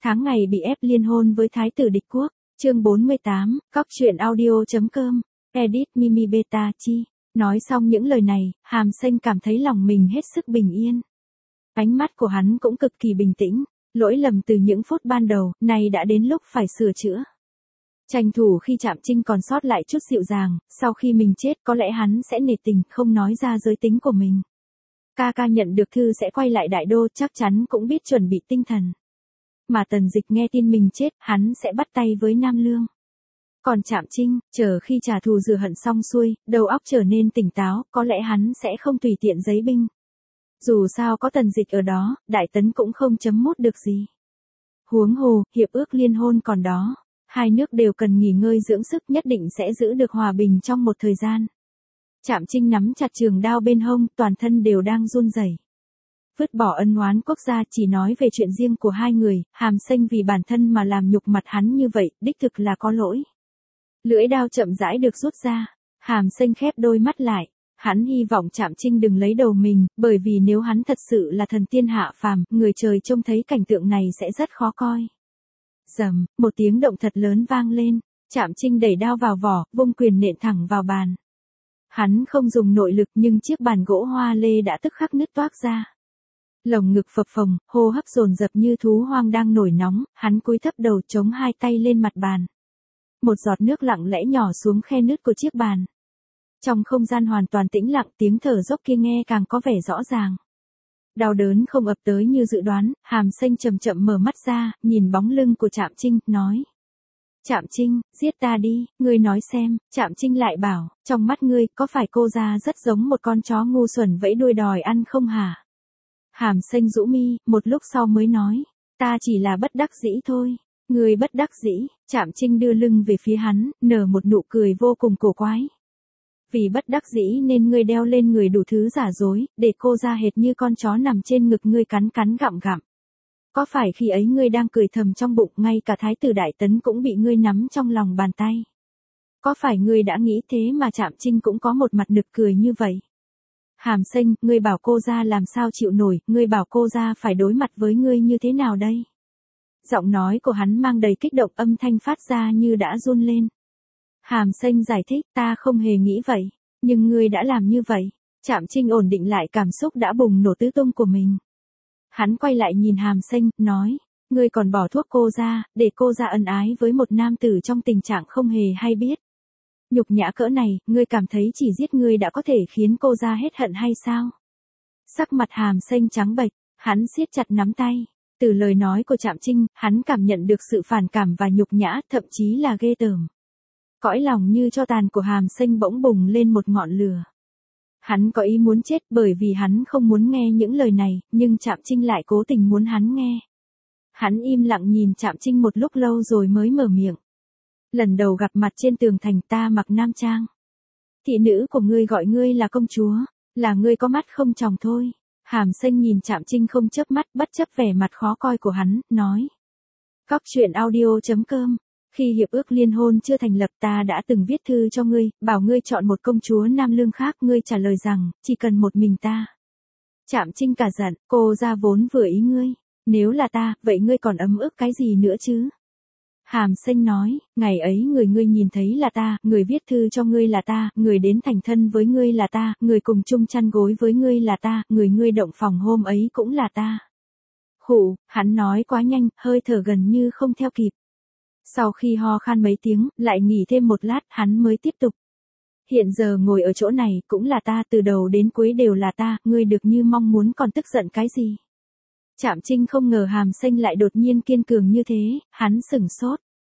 Tháng ngày bị ép liên hôn với thái tử địch quốc. Chương 48, Cóc truyện audio.com, edit Mimi Beta Chi. Nói xong những lời này, Hàm Xanh cảm thấy lòng mình hết sức bình yên. Ánh mắt của hắn cũng cực kỳ bình tĩnh, lỗi lầm từ những phút ban đầu, nay đã đến lúc phải sửa chữa. Tranh thủ khi Trạm Trinh còn sót lại chút dịu dàng, sau khi mình chết có lẽ hắn sẽ nể tình, không nói ra giới tính của mình. Ca ca nhận được thư sẽ quay lại đại đô, chắc chắn cũng biết chuẩn bị tinh thần. Mà Tần Dịch nghe tin mình chết, hắn sẽ bắt tay với Nam Lương. Còn Trạm Trinh, chờ khi trả thù rửa hận xong xuôi, đầu óc trở nên tỉnh táo, có lẽ hắn sẽ không tùy tiện giấy binh. Dù sao có Tần Dịch ở đó, Đại Tấn cũng không chấm mút được gì. Huống hồ, hiệp ước liên hôn còn đó. Hai nước đều cần nghỉ ngơi dưỡng sức, nhất định sẽ giữ được hòa bình trong một thời gian. Trạm Trinh nắm chặt trường đao bên hông, toàn thân đều đang run rẩy. Vứt bỏ ân oán quốc gia, chỉ nói về chuyện riêng của hai người, Hàm Xanh vì bản thân mà làm nhục mặt hắn như vậy, đích thực là có lỗi. Lưỡi đao chậm rãi được rút ra, Hàm Xanh khép đôi mắt lại, hắn hy vọng Trạm Trinh đừng lấy đầu mình, bởi vì nếu hắn thật sự là thần tiên hạ phàm, người trời trông thấy cảnh tượng này sẽ rất khó coi. Rầm, một tiếng động thật lớn vang lên, Trạm Trinh đẩy đao vào vỏ, vung quyền nện thẳng vào bàn. Hắn không dùng nội lực nhưng chiếc bàn gỗ hoa lê đã tức khắc nứt toác ra. Lồng ngực phập phồng, hô hấp dồn dập như thú hoang đang nổi nóng, hắn cúi thấp đầu chống hai tay lên mặt bàn. Một giọt nước lặng lẽ nhỏ xuống khe nứt của chiếc bàn. Trong không gian hoàn toàn tĩnh lặng, tiếng thở dốc kia nghe càng có vẻ rõ ràng. Đau đớn không ập tới như dự đoán, Hàm Xanh chậm chậm mở mắt ra, nhìn bóng lưng của Trạm Trinh, nói. Trạm Trinh, giết ta đi, ngươi nói xem. Trạm Trinh lại bảo, trong mắt ngươi, có phải cô ra rất giống một con chó ngu xuẩn vẫy đuôi đòi ăn không hả? Hàm Xanh rũ mi, một lúc sau mới nói, ta chỉ là bất đắc dĩ thôi. Ngươi bất đắc dĩ. Trạm Trinh đưa lưng về phía hắn, nở một nụ cười vô cùng cổ quái. Vì bất đắc dĩ nên ngươi đeo lên người đủ thứ giả dối, để cô ra hệt như con chó nằm trên ngực ngươi cắn cắn gặm gặm. Có phải khi ấy ngươi đang cười thầm trong bụng, ngay cả thái tử Đại Tấn cũng bị ngươi nắm trong lòng bàn tay? Có phải ngươi đã nghĩ thế mà Trạm Trinh cũng có một mặt nực cười như vậy? Hàm Xanh, ngươi bảo cô ra làm sao chịu nổi, ngươi bảo cô ra phải đối mặt với ngươi như thế nào đây? Giọng nói của hắn mang đầy kích động, âm thanh phát ra như đã run lên. Hàm Xanh giải thích, ta không hề nghĩ vậy, nhưng ngươi đã làm như vậy. Trạm Trinh ổn định lại cảm xúc đã bùng nổ tứ tung của mình. Hắn quay lại nhìn Hàm Xanh, nói, ngươi còn bỏ thuốc cô ra, để cô ra ân ái với một nam tử trong tình trạng không hề hay biết. Nhục nhã cỡ này, ngươi cảm thấy chỉ giết ngươi đã có thể khiến cô ra hết hận hay sao? Sắc mặt Hàm Xanh trắng bệch, hắn siết chặt nắm tay. Từ lời nói của Trạm Trinh, hắn cảm nhận được sự phản cảm và nhục nhã, thậm chí là ghê tởm. Cõi lòng như tro tàn của Hàm Xanh bỗng bùng lên một ngọn lửa. Hắn có ý muốn chết bởi vì hắn không muốn nghe những lời này, nhưng Trạm Trinh lại cố tình muốn hắn nghe. Hắn im lặng nhìn Trạm Trinh một lúc lâu rồi mới mở miệng. Lần đầu gặp mặt trên tường thành ta mặc nam trang. Thị nữ của ngươi gọi ngươi là công chúa, là ngươi có mắt không tròng thôi. Hàm Xanh nhìn Trạm Trinh không chớp mắt, bất chấp vẻ mặt khó coi của hắn, nói. Cóc truyện audio.com. Khi hiệp ước liên hôn chưa thành lập ta đã từng viết thư cho ngươi, bảo ngươi chọn một công chúa Nam Lương khác, ngươi trả lời rằng, chỉ cần một mình ta. Trạm Trinh cả giận, cô ra vốn vừa ý ngươi, nếu là ta, vậy ngươi còn ấm ức cái gì nữa chứ? Hàm Xanh nói, ngày ấy ngươi nhìn thấy là ta, người viết thư cho ngươi là ta, người đến thành thân với ngươi là ta, người cùng chung chăn gối với ngươi là ta, ngươi động phòng hôm ấy cũng là ta. Khụ, hắn nói quá nhanh, hơi thở gần như không theo kịp. Sau khi ho khan mấy tiếng, lại nghỉ thêm một lát, hắn mới tiếp tục. Hiện giờ ngồi ở chỗ này, cũng là ta, từ đầu đến cuối đều là ta, ngươi được như mong muốn còn tức giận cái gì? Trạm Trinh không ngờ Hàm Xanh lại đột nhiên kiên cường như thế, hắn sửng sốt.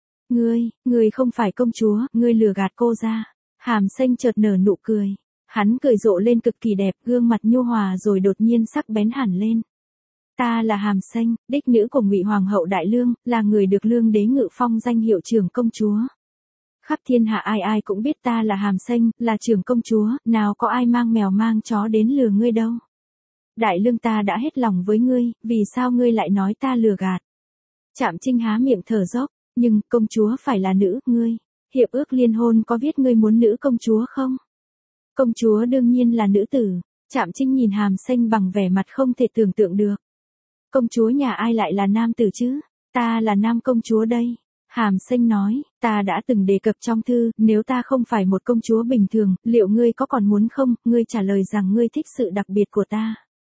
Ngươi không phải công chúa, ngươi lừa gạt cô ra. Hàm Xanh chợt nở nụ cười. Hắn cười rộ lên cực kỳ đẹp, gương mặt nhu hòa rồi đột nhiên sắc bén hẳn lên. Ta là Hàm Xanh, đích nữ của Ngụy Hoàng hậu Đại Lương, là người được Lương đế ngự phong danh hiệu trưởng công chúa. Khắp thiên hạ ai ai cũng biết ta là Hàm Xanh, là trưởng công chúa, nào có ai mang mèo mang chó đến lừa ngươi đâu. Đại Lương ta đã hết lòng với ngươi, vì sao ngươi lại nói ta lừa gạt? Trạm Trinh há miệng thở dốc, nhưng công chúa phải là nữ, ngươi. Hiệp ước liên hôn có viết ngươi muốn nữ công chúa không? Công chúa đương nhiên là nữ tử. Trạm Trinh nhìn Hàm Xanh bằng vẻ mặt không thể tưởng tượng được. Công chúa nhà ai lại là nam tử chứ? Ta là Nam công chúa đây. Hàm Xanh nói, ta đã từng đề cập trong thư, nếu ta không phải một công chúa bình thường, liệu ngươi có còn muốn không? Ngươi trả lời rằng ngươi thích sự đặc biệt của ta.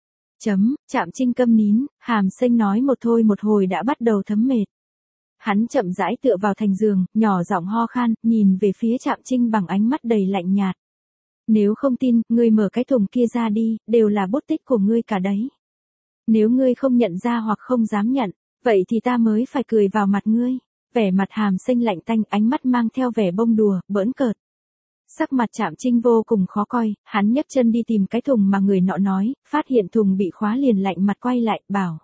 Trạm Trinh câm nín, Hàm Xanh nói một thôi một hồi đã bắt đầu thấm mệt. Hắn chậm rãi tựa vào thành giường, nhỏ giọng ho khan, nhìn về phía Trạm Trinh bằng ánh mắt đầy lạnh nhạt. Nếu không tin, ngươi mở cái thùng kia ra đi, đều là bút tích của ngươi cả đấy. Nếu ngươi không nhận ra hoặc không dám nhận, vậy thì ta mới phải cười vào mặt ngươi. Vẻ mặt Hàm Xanh lạnh tanh, ánh mắt mang theo vẻ bông đùa, bỡn cợt. Sắc mặt Trạm Trinh vô cùng khó coi, hắn nhấc chân đi tìm cái thùng mà người nọ nói, phát hiện thùng bị khóa liền lạnh mặt quay lại, bảo.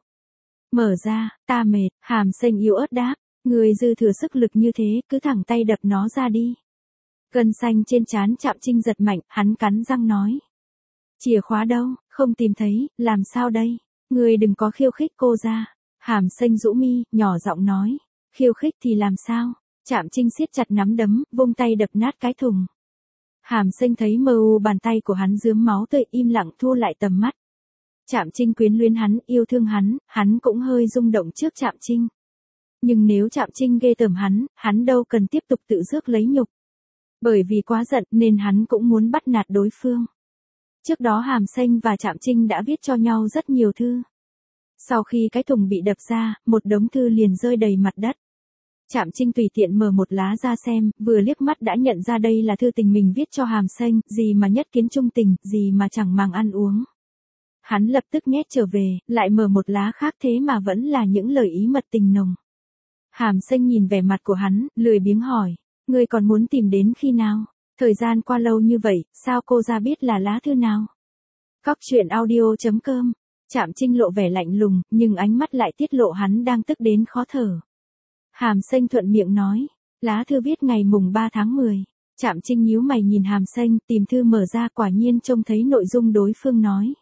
Mở ra, ta mệt. Hàm Xanh yếu ớt đáp, người dư thừa sức lực như thế, cứ thẳng tay đập nó ra đi. Gân xanh trên trán Trạm Trinh giật mạnh, hắn cắn răng nói. Chìa khóa đâu, không tìm thấy, làm sao đây? Người đừng có khiêu khích cô ra. Hàm Xanh rũ mi, nhỏ giọng nói. Khiêu khích thì làm sao? Trạm Trinh siết chặt nắm đấm, vung tay đập nát cái thùng. Hàm Xanh thấy mờ u bàn tay của hắn rướm máu tươi, im lặng thu lại tầm mắt. Trạm Trinh quyến luyến hắn, yêu thương hắn cũng hơi rung động trước Trạm Trinh. Nhưng nếu Trạm Trinh ghê tởm hắn đâu cần tiếp tục tự rước lấy nhục. Bởi vì quá giận nên hắn cũng muốn bắt nạt đối phương. Trước đó Hàm Xanh và Trạm Trinh đã viết cho nhau rất nhiều thư. Sau khi cái thùng bị đập ra, một đống thư liền rơi đầy mặt đất. Trạm Trinh tùy tiện mở một lá ra xem, vừa liếc mắt đã nhận ra đây là thư tình mình viết cho Hàm Xanh, gì mà nhất kiến trung tình, gì mà chẳng màng ăn uống. Hắn lập tức nhét trở về, lại mở một lá khác thế mà vẫn là những lời ý mật tình nồng. Hàm Xanh nhìn vẻ mặt của hắn, lười biếng hỏi, ngươi còn muốn tìm đến khi nào? Thời gian qua lâu như vậy, sao cô ra biết là lá thư nào? Cóc truyện audio.com. Trạm Trinh lộ vẻ lạnh lùng, nhưng ánh mắt lại tiết lộ hắn đang tức đến khó thở. Hàm Xanh thuận miệng nói, lá thư viết ngày mùng 3 tháng 10. Trạm Trinh nhíu mày nhìn Hàm Xanh, tìm thư mở ra, quả nhiên trông thấy nội dung đối phương nói.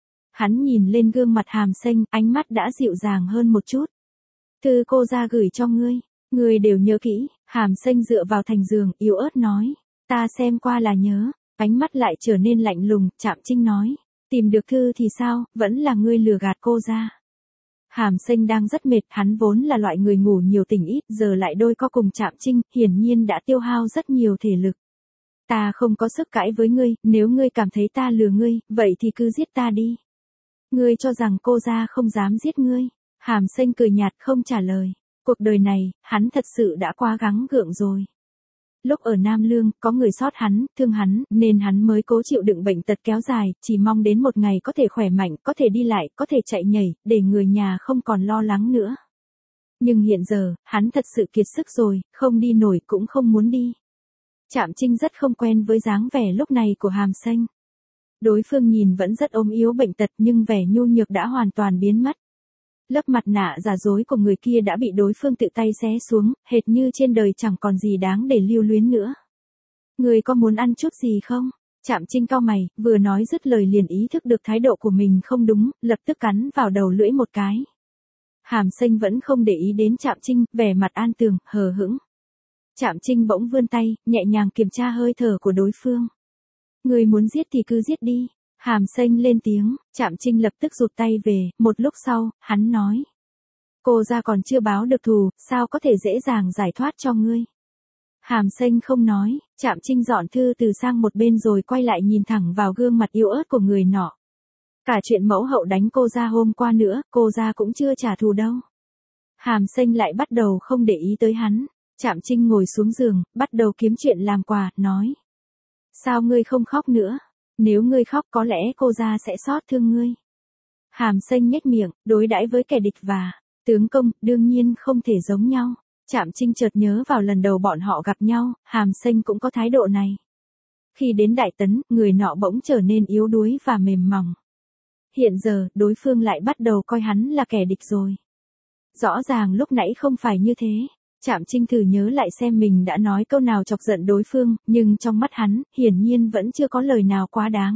Hắn nhìn lên gương mặt Hàm Xanh, ánh mắt đã dịu dàng hơn một chút. Thư cô ra gửi cho ngươi đều nhớ kỹ. Hàm Xanh dựa vào thành giường, yếu ớt nói, ta xem qua là nhớ. Ánh mắt lại trở nên lạnh lùng, Trạm Trinh nói, tìm được thư thì sao, vẫn là ngươi lừa gạt cô ra. Hàm Xanh đang rất mệt, hắn vốn là loại người ngủ nhiều tỉnh ít, giờ lại đôi co cùng Trạm Trinh, hiển nhiên đã tiêu hao rất nhiều thể lực. Ta không có sức cãi với ngươi, nếu ngươi cảm thấy ta lừa ngươi, vậy thì cứ giết ta đi. Ngươi cho rằng cô ra không dám giết ngươi. Hàm Xanh cười nhạt không trả lời. Cuộc đời này, hắn thật sự đã quá gắng gượng rồi. Lúc ở Nam Lương, có người sót hắn, thương hắn, nên hắn mới cố chịu đựng bệnh tật kéo dài, chỉ mong đến một ngày có thể khỏe mạnh, có thể đi lại, có thể chạy nhảy, để người nhà không còn lo lắng nữa. Nhưng hiện giờ, hắn thật sự kiệt sức rồi, không đi nổi cũng không muốn đi. Trạm Trinh rất không quen với dáng vẻ lúc này của Hàm Xanh. Đối phương nhìn vẫn rất ốm yếu bệnh tật nhưng vẻ nhu nhược đã hoàn toàn biến mất. Lớp mặt nạ giả dối của người kia đã bị đối phương tự tay xé xuống, hệt như trên đời chẳng còn gì đáng để lưu luyến nữa. Người có muốn ăn chút gì không? Trạm Trinh cau mày, vừa nói dứt lời liền ý thức được thái độ của mình không đúng, lập tức cắn vào đầu lưỡi một cái. Hàm Xanh vẫn không để ý đến Trạm Trinh, vẻ mặt an tường, hờ hững. Trạm Trinh bỗng vươn tay, nhẹ nhàng kiểm tra hơi thở của đối phương. Người muốn giết thì cứ giết đi. Hàm Xanh lên tiếng, Trạm Trinh lập tức rụt tay về, một lúc sau, hắn nói. Cô ra còn chưa báo được thù, sao có thể dễ dàng giải thoát cho ngươi. Hàm Xanh không nói, Trạm Trinh dọn thư từ sang một bên rồi quay lại nhìn thẳng vào gương mặt yếu ớt của người nọ. Cả chuyện mẫu hậu đánh cô ra hôm qua nữa, cô ra cũng chưa trả thù đâu. Hàm Xanh lại bắt đầu không để ý tới hắn. Trạm Trinh ngồi xuống giường, bắt đầu kiếm chuyện làm quà, nói. Sao ngươi không khóc nữa? Nếu ngươi khóc có lẽ cô ra sẽ xót thương ngươi. Hàm Xanh nhếch miệng, đối đãi với kẻ địch và tướng công, đương nhiên không thể giống nhau. Trạm Trinh chợt nhớ vào lần đầu bọn họ gặp nhau, Hàm Xanh cũng có thái độ này. Khi đến Đại Tấn, người nọ bỗng trở nên yếu đuối và mềm mỏng. Hiện giờ, đối phương lại bắt đầu coi hắn là kẻ địch rồi. Rõ ràng lúc nãy không phải như thế. Trạm Trinh thử nhớ lại xem mình đã nói câu nào chọc giận đối phương, nhưng trong mắt hắn, hiển nhiên vẫn chưa có lời nào quá đáng.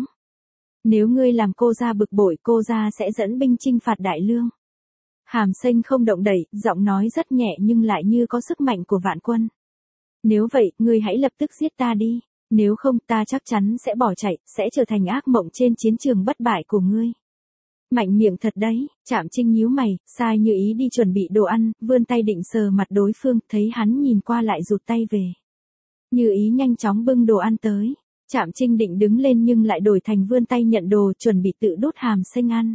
Nếu ngươi làm cô ra bực bội, cô ra sẽ dẫn binh chinh phạt Đại Lương. Hàm Xanh không động đậy, giọng nói rất nhẹ nhưng lại như có sức mạnh của vạn quân. Nếu vậy, ngươi hãy lập tức giết ta đi. Nếu không, ta chắc chắn sẽ bỏ chạy, sẽ trở thành ác mộng trên chiến trường bất bại của ngươi. Mạnh miệng thật đấy, Trạm Trinh nhíu mày, sai Như Ý đi chuẩn bị đồ ăn, vươn tay định sờ mặt đối phương, thấy hắn nhìn qua lại rụt tay về. Như Ý nhanh chóng bưng đồ ăn tới. Trạm Trinh định đứng lên nhưng lại đổi thành vươn tay nhận đồ, chuẩn bị tự đút hàm xanh ăn.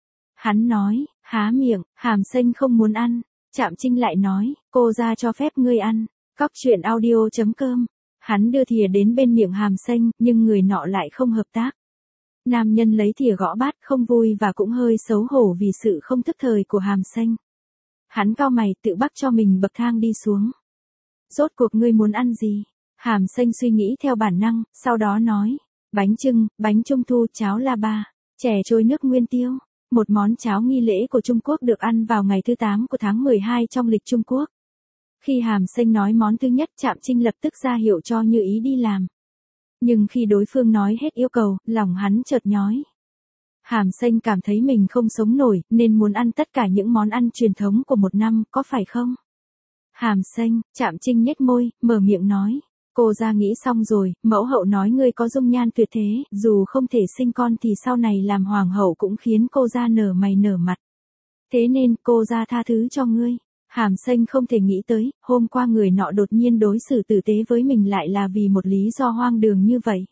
Hắn nói, há miệng, hàm xanh không muốn ăn. Trạm Trinh lại nói, cô ra cho phép ngươi ăn. Cóc truyện audio.com. Hắn đưa thìa đến bên miệng hàm xanh, nhưng người nọ lại không hợp tác. Nam nhân lấy thìa gõ bát, không vui và cũng hơi xấu hổ vì sự không thức thời của hàm xanh. Hắn cau mày tự bắt cho mình bậc thang đi xuống. Rốt cuộc ngươi muốn ăn gì? Hàm xanh suy nghĩ theo bản năng, sau đó nói, bánh chưng, bánh trung thu, cháo la ba, chè trôi nước nguyên tiêu. Một món cháo nghi lễ của Trung Quốc được ăn vào ngày thứ 8 của tháng 12 trong lịch Trung Quốc. Khi hàm xanh nói món thứ nhất, Trạm Trinh lập tức ra hiệu cho Như Ý đi làm. Nhưng khi đối phương nói hết yêu cầu, lòng hắn chợt nhói. Hàm xanh cảm thấy mình không sống nổi, nên muốn ăn tất cả những món ăn truyền thống của một năm, có phải không? Hàm xanh, Trạm Trinh nhếch môi, mở miệng nói. Cô ra nghĩ xong rồi, mẫu hậu nói ngươi có dung nhan tuyệt thế, dù không thể sinh con thì sau này làm hoàng hậu cũng khiến cô ra nở mày nở mặt. Thế nên cô ra tha thứ cho ngươi. Hàm xanh không thể nghĩ tới, hôm qua người nọ đột nhiên đối xử tử tế với mình lại là vì một lý do hoang đường như vậy.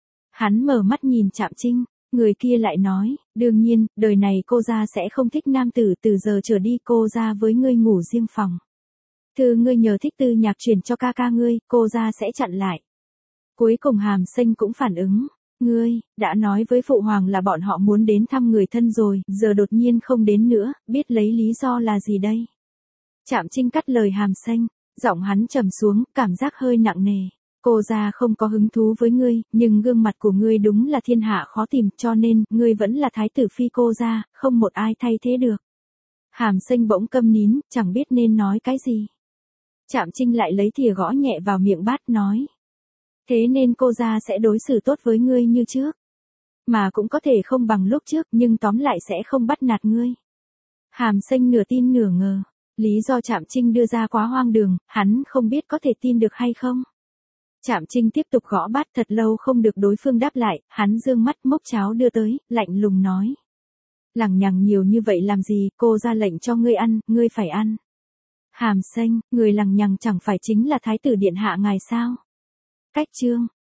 Hắn mở mắt nhìn Trạm Trinh, người kia lại nói, đương nhiên, đời này cô ra sẽ không thích nam tử, từ giờ trở đi cô ra với ngươi ngủ riêng phòng. Thư ngươi nhờ thích tư nhạc truyền cho ca ca ngươi, cô ra sẽ chặn lại. Cuối cùng hàm xanh cũng phản ứng, ngươi, đã nói với phụ hoàng là bọn họ muốn đến thăm người thân rồi, giờ đột nhiên không đến nữa, biết lấy lý do là gì đây? Trạm Trinh cắt lời hàm xanh, giọng hắn trầm xuống, cảm giác hơi nặng nề. Cô ra không có hứng thú với ngươi, nhưng gương mặt của ngươi đúng là thiên hạ khó tìm, cho nên, ngươi vẫn là thái tử phi cô ra, không một ai thay thế được. Hàm xanh bỗng câm nín, chẳng biết nên nói cái gì. Trạm Trinh lại lấy thìa gõ nhẹ vào miệng bát nói. Thế nên cô ra sẽ đối xử tốt với ngươi như trước. Mà cũng có thể không bằng lúc trước, nhưng tóm lại sẽ không bắt nạt ngươi. Hàm xanh nửa tin nửa ngờ. Lý do Trạm Trinh đưa ra quá hoang đường, hắn không biết có thể tin được hay không. Trạm Trinh tiếp tục gõ bát, thật lâu không được đối phương đáp lại, hắn dương mắt mốc cháo đưa tới, lạnh lùng nói. Lằng nhằng nhiều như vậy làm gì, cô ra lệnh cho ngươi ăn, ngươi phải ăn. Hàm xanh, người lằng nhằng chẳng phải chính là thái tử điện hạ ngài sao? Cách chương.